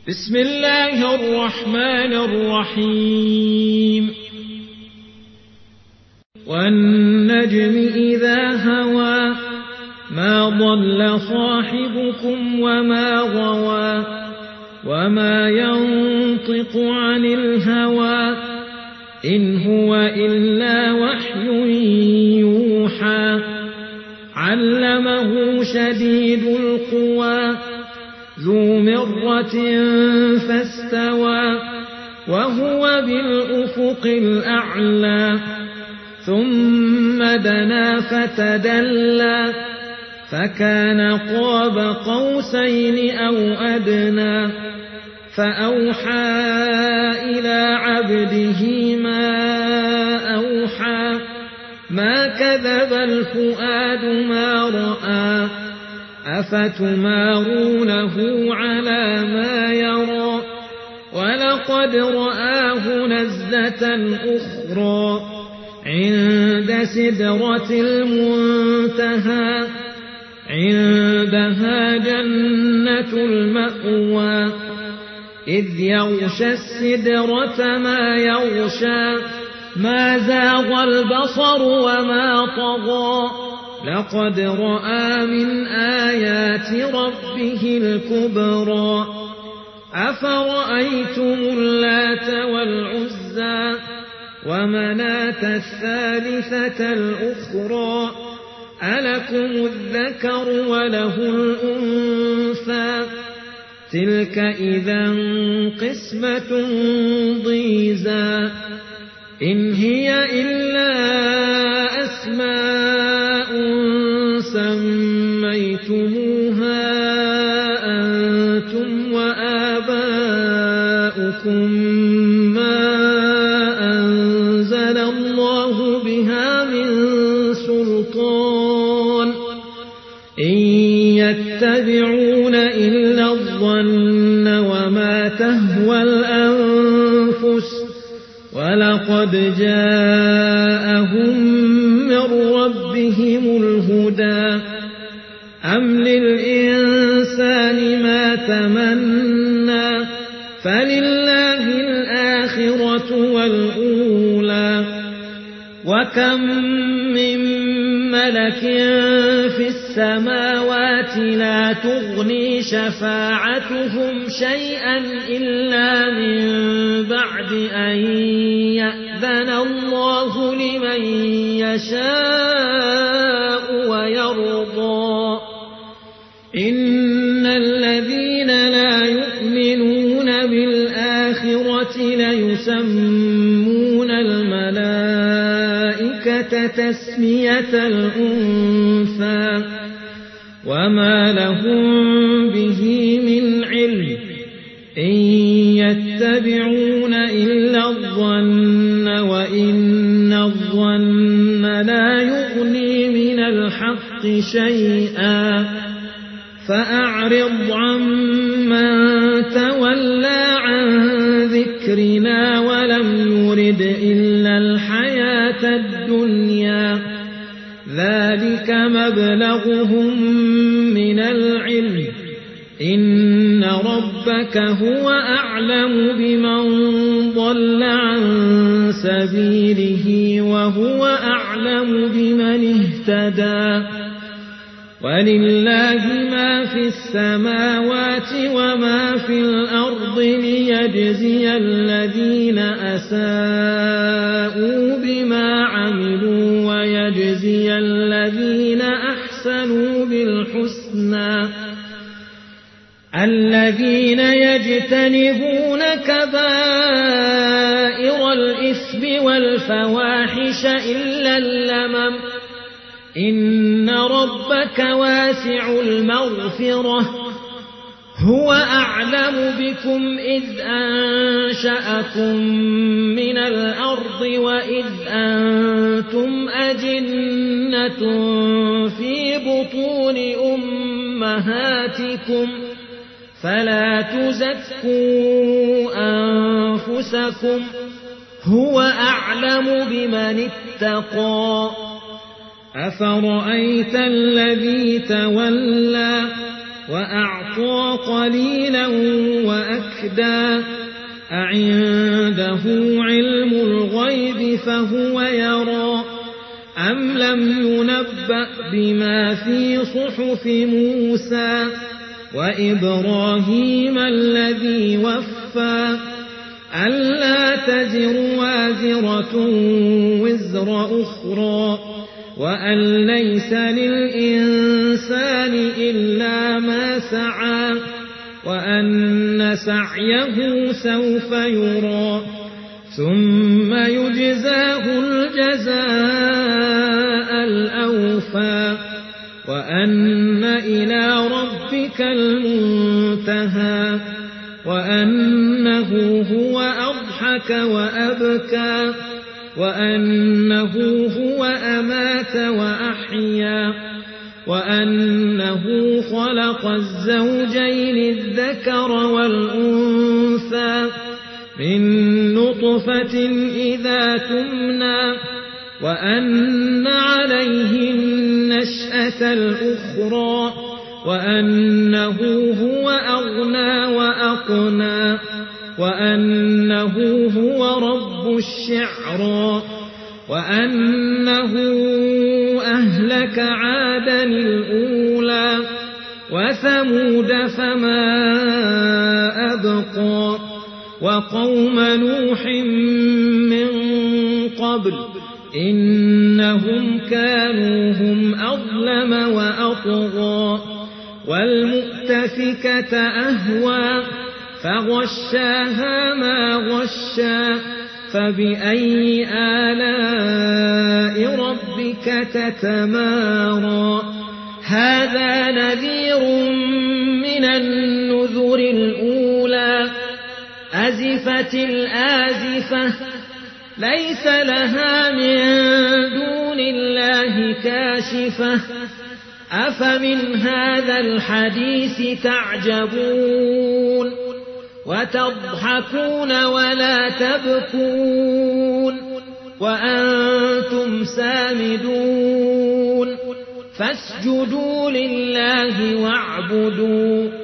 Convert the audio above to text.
بسم الله الرحمن الرحيم والنجم إذا هوى ما ضل صاحبكم وما غوى وما ينطق عن الهوى إن هو إلا وحي يوحى علمه شديد القوى ذو مرة فاستوى وهو بالأفق الأعلى ثم دنا فتدلى فكان قاب قوسين أو أدنى فأوحى إلى عبده ما أوحى ما كذب الفؤاد ما رأى أفتمارونه على ما يرى ولقد رآه نزلة أخرى عند سدرة المنتهى عندها جنة المأوى إذ يغشى السدرة ما يغشى ما زاغ البصر وما طغى لقد رأى من آيات ربه الكبرى أفرأيتم اللات والعزى ومناة الثالثة الأخرى ألكم الذكر وله الأنثى تلك إذا قسمة ضيزى إن هي إلا أسماء سميتموها أنتم وآباؤكم ما أنزل الله بها من سلطان إن يتبعون إلا الظن وما تهوى الأنفس ولقد جاءهم من ربهم الهدى أم للإنسان ما تمنى فلله الآخرة والأولى وكم من ملك في السماوات لا تغني شفاعتهم شيئا إلا من بعد أن يأذن الله لمن يشاء ويرضى إن الذين لا يؤمنون بالآخرة ليسمون الملائكة تسمية الأنثى وما لهم به من علم إن يتبعون إلا الظن وإن الظن لا يغني من الحق شيئا فأعرض عمن تولى عن ذكرنا ولم يرد إلا الحياة الدنيا ذلك مبلغهم من العلم إن ربك هو أعلم بمن ضل عن سبيله وهو أعلم بمن اهتدى ولله ما في السماوات وما في الأرض ليجزي الذين أساءوا بما عملوا ويجزي الذين أحسنوا بالحسنى الذين يجتنبون كبائر الإثم والفواحش إلا اللمم إن ربك واسع المغفرة هو أعلم بكم إذ أنشأكم من الأرض وإذ أنتم أجنة في بطون أمهاتكم فلا تزكوا أنفسكم هو أعلم بمن اتقى أفرأيت الذي تولى وأعطى قليلا وأكثر رشدا أعنده علم الغيب فهو يرى أم لم ينبأ بما في صحف موسى وإبراهيم الذي وفى ألا تزر وازرة وزر أخرى وأن ليس للإنسان إلا ما سعى وأن سعيه سوف يرى ثم يجزاه الجزاء الأوفى وأن إلى ربك المنتهى وأنه هو أضحك وأبكى وأنه هو أمات وأحيا وأنه خلق الزوجين الذكر والأنثى من نطفة إذا تمنى وأن عليه النشأة الأخرى وأنه هو أغنى وأقنى وأنه هو رب الشعرى وأنه أهلك عادا الأولى وثمود فما أبقى وقوم نوح من قبل إنهم كانوا هم أظلم وأطغى والمؤتفكة أهوى فغشاها ما غشا فبأي آلاء ربك تتمارى هذا نذير من النذر الأولى أزفت الآزفة ليس لها من دون الله كاشفة أفمن هذا الحديث تعجبون وتضحكون ولا تبكون وأنتم سامدون فاسجدوا لله واعبدوا